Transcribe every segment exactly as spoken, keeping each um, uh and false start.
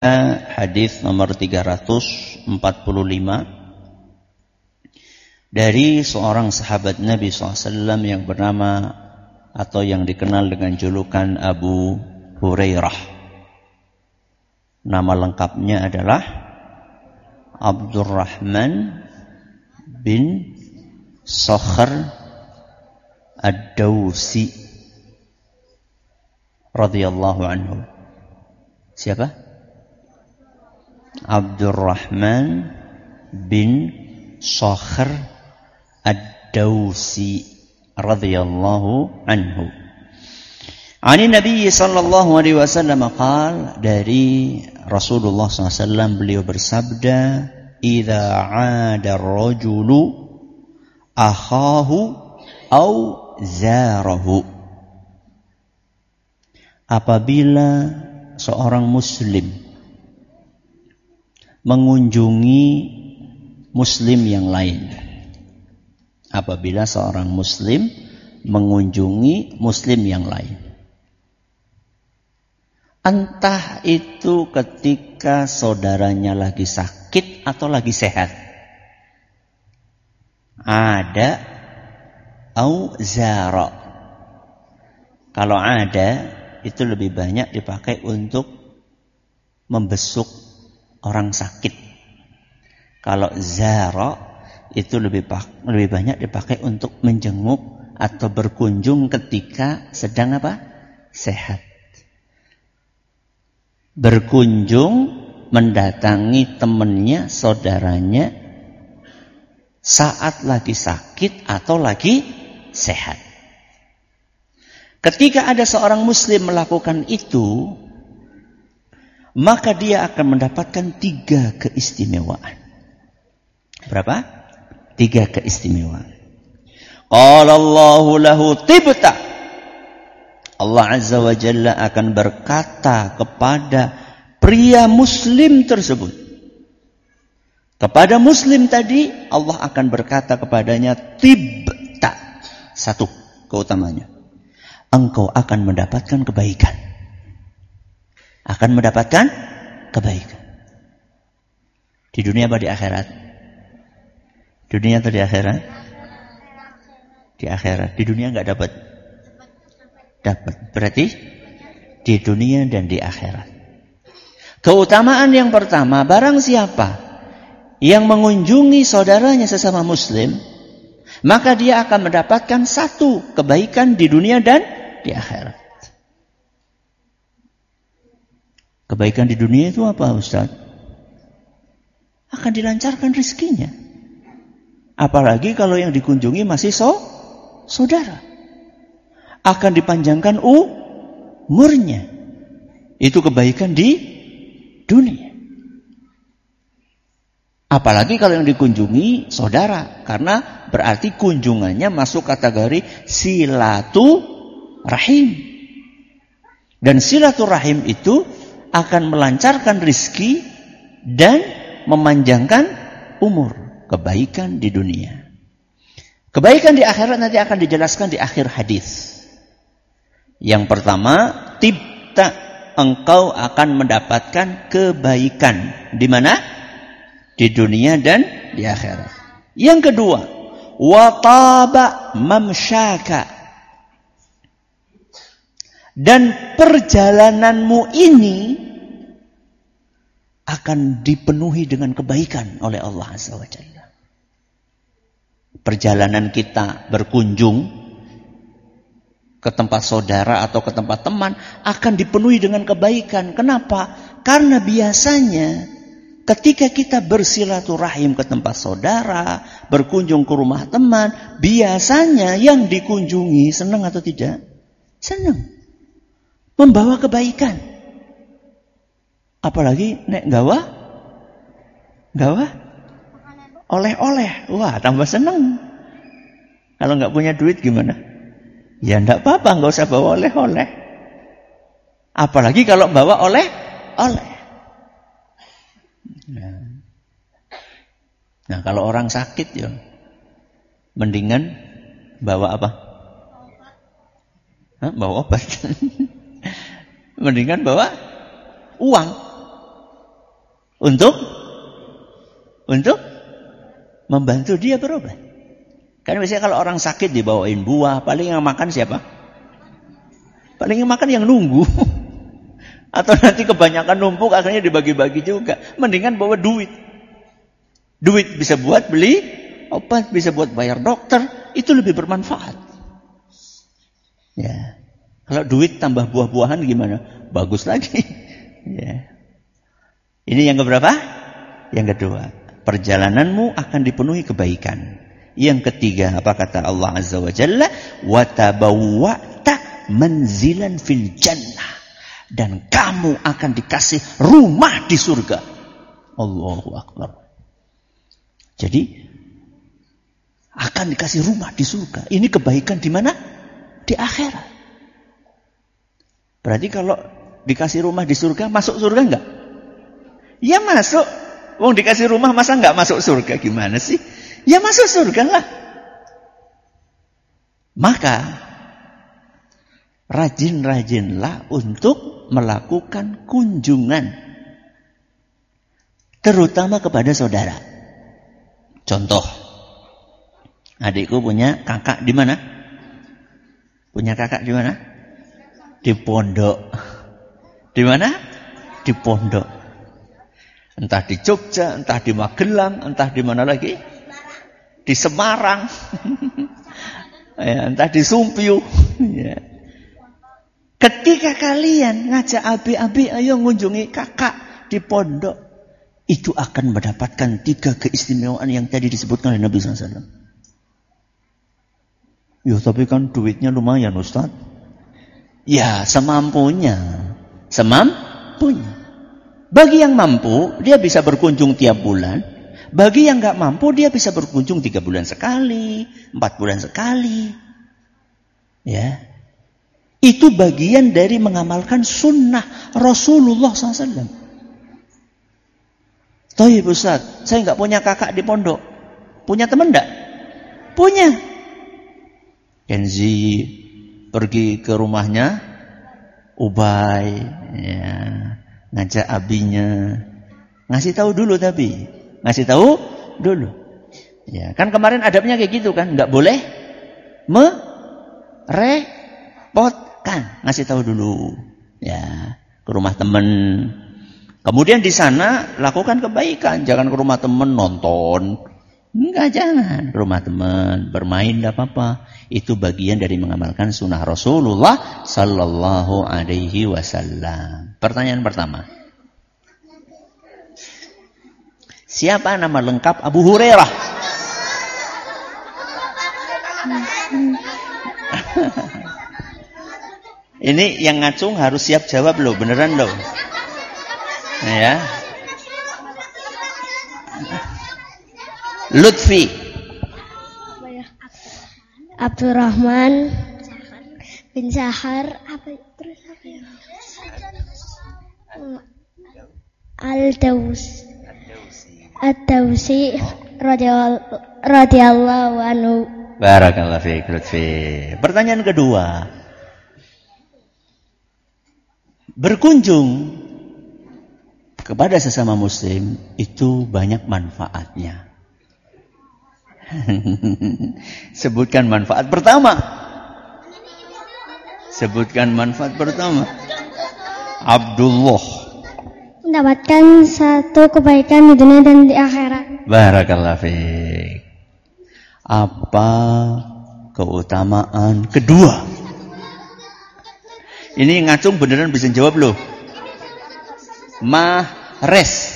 Hadis nomor tiga ratus empat puluh lima dari seorang sahabat Nabi shallallahu alaihi wasallam yang bernama atau yang dikenal dengan julukan Abu Hurairah. Nama lengkapnya adalah Abdurrahman bin Sakhr Ad-Dawsi radhiyallahu anhu. Siapa? Abdurrahman bin Sakhr Ad-Dawsi radhiyallahu anhu. Ani Nabi sallallahu alaihi wasallam qaal, dari Rasulullah sallallahu alaihi wasallam beliau bersabda, "Idza 'ada ar-rajulu akhahu aw zarahu." Apabila seorang muslim mengunjungi muslim yang lain. Apabila seorang muslim mengunjungi muslim yang lain. Entah itu ketika saudaranya lagi sakit atau lagi sehat. Ada au zara. Kalau ada itu lebih banyak dipakai untuk membesuk orang sakit. Kalau zara itu lebih lebih banyak dipakai untuk menjenguk atau berkunjung ketika sedang apa? Sehat. Berkunjung, mendatangi temannya, saudaranya saat lagi sakit atau lagi sehat. Ketika ada seorang muslim melakukan itu, maka dia akan mendapatkan tiga keistimewaan. Berapa? Tiga keistimewaan. Qala Allahu lahu tibta. Allah Azza wa Jalla akan berkata kepada pria muslim tersebut. Kepada muslim tadi, Allah akan berkata kepadanya tibta. Satu keutamanya. Engkau akan mendapatkan kebaikan. Akan mendapatkan kebaikan. Di dunia apa di akhirat? Dunia atau di akhirat? Di akhirat. Di dunia enggak dapat? Dapat. Berarti di dunia dan di akhirat. Keutamaan yang pertama, barang siapa yang mengunjungi saudaranya sesama muslim, maka dia akan mendapatkan satu kebaikan di dunia dan di akhirat. Kebaikan di dunia itu apa, Ustaz? Akan dilancarkan rezekinya. Apalagi kalau yang dikunjungi masih so, saudara. Akan dipanjangkan umurnya. Itu kebaikan di dunia. Apalagi kalau yang dikunjungi saudara. Karena berarti kunjungannya masuk kategori silaturahim. Dan silaturahim itu akan melancarkan rizki dan memanjangkan umur. Kebaikan di dunia. Kebaikan di akhirat nanti akan dijelaskan di akhir hadis. Yang pertama, tibta, engkau akan mendapatkan kebaikan. Di mana? Di dunia dan di akhirat. Yang kedua, wataba mamsyaka. Dan perjalananmu ini akan dipenuhi dengan kebaikan oleh Allah Azza wa Jalla. Perjalanan kita berkunjung ke tempat saudara atau ke tempat teman akan dipenuhi dengan kebaikan. Kenapa? Karena biasanya ketika kita bersilaturahim ke tempat saudara, berkunjung ke rumah teman, biasanya yang dikunjungi senang atau tidak? Senang. Membawa kebaikan. Apalagi nek gawa gawa oleh-oleh. Wah, tambah senang. Kalau nggak punya duit gimana? Ya enggak apa-apa, nggak usah bawa oleh-oleh. Apalagi kalau bawa oleh-oleh. Nah, kalau orang sakit ya mendingan bawa apa? Hah, bawa obat. Mendingan bawa uang. Untuk untuk membantu dia berobat. Karena biasanya kalau orang sakit dibawain buah, paling yang makan siapa? Paling yang makan yang nunggu. Atau nanti kebanyakan numpuk akhirnya dibagi-bagi juga. Mendingan bawa duit. Duit bisa buat beli obat, bisa buat bayar dokter, itu lebih bermanfaat. Ya. Kalau duit tambah buah-buahan gimana? Bagus lagi. Ya. Ini yang keberapa? Yang kedua, perjalananmu akan dipenuhi kebaikan. Yang ketiga, apa kata Allah Azza wa Jalla? Wa tabawwa'ta manzilan fil jannah. Dan kamu akan dikasih rumah di surga. Allahu Akbar. Jadi akan dikasih rumah di surga. Ini kebaikan di mana? Di akhirat. Berarti kalau dikasih rumah di surga, masuk surga enggak? Ya masuk. Wong dikasih rumah masa enggak masuk surga? Gimana sih? Ya masuk surga lah. Maka rajin-rajinlah untuk melakukan kunjungan, terutama kepada saudara. Contoh, adikku punya kakak di mana? Punya kakak di mana? Di pondok. Di mana? Di pondok. Entah di Jogja, entah di Magelang, entah di mana lagi? Di Semarang. Ya, entah di Sumpiu. Ya. Ketika kalian ngajak abi-abi ayo ngunjungi kakak di pondok, itu akan mendapatkan tiga keistimewaan yang tadi disebutkan oleh Nabi sallallahu alaihi wasallam. Ya tapi kan duitnya lumayan Ustaz. Ya semampunya. Semampunya. Bagi yang mampu, dia bisa berkunjung tiap bulan. Bagi yang gak mampu, dia bisa berkunjung tiga bulan sekali, empat bulan sekali. Ya. Itu bagian dari mengamalkan sunnah Rasulullah sallallahu alaihi wasallam. Tohib Ustaz, saya nggak punya kakak di pondok. Punya teman enggak? Punya. Kenzi pergi ke rumahnya Ubay, ya, ngajak abinya. Ngasih tahu dulu tapi. Ngasih tahu dulu. Ya, kan kemarin adabnya kayak gitu kan, nggak boleh merepotkan. Ngasih tahu dulu. Ya, ke rumah teman. Kemudian di sana lakukan kebaikan, jangan ke rumah teman nonton. Enggak, jangan. Ke rumah teman bermain enggak apa-apa. Itu bagian dari mengamalkan sunnah Rasulullah sallallahu alaihi wasallam. Pertanyaan pertama. Siapa nama lengkap Abu Hurairah? Ini yang ngacung harus siap jawab loh, beneran loh. Ya. Lutfi. Abdurrahman bin Sahar apa terus apa ya? Al-Daus. Ad-Dausi radhiyallahu anhu. Barakallahu fiik Lutfi. Pertanyaan kedua. Berkunjung kepada sesama muslim itu banyak manfaatnya. Sebutkan manfaat pertama. Sebutkan manfaat pertama. Abdullah. Mendapatkan satu kebaikan di dunia dan di akhirat. Barakallahu fiik. Apa keutamaan kedua? Ini ngacung beneran bisa jawab loh. Mahres.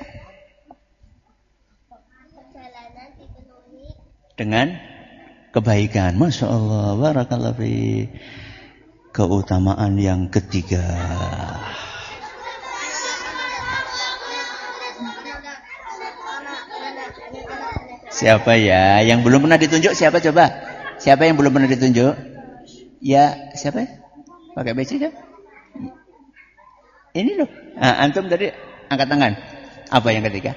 Dengan kebaikan. Masya Allah. Barakallahu fiik. Keutamaan yang ketiga. Siapa ya? Yang belum pernah ditunjuk siapa coba? Siapa yang belum pernah ditunjuk? Ya, siapa? Pakai beci kan? Ini loh. Nah, antum tadi angkat tangan. Apa yang ketiga?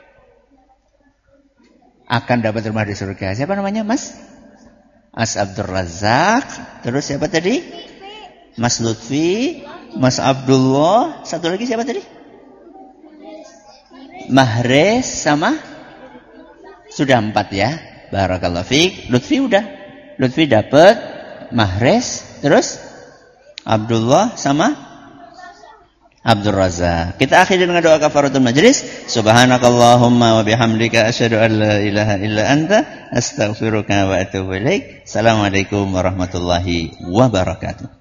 Akan dapat rumah di surga. Siapa namanya, Mas? Mas Abdul Razak. Terus siapa tadi? Mas Lutfi, Mas Abdullah. Satu lagi siapa tadi? Mahres sama sudah empat ya. Barakallahu fiik. Lutfi udah. Lutfi dapat Mahres, terus Abdullah sama Abdul Razak. Kita akhiri dengan doa kafaratul majlis. Subhanakallahumma wa bihamdika asyhadu an la ilaha illa anta astaghfiruka wa atubu ilaik. Assalamualaikum warahmatullahi wabarakatuh.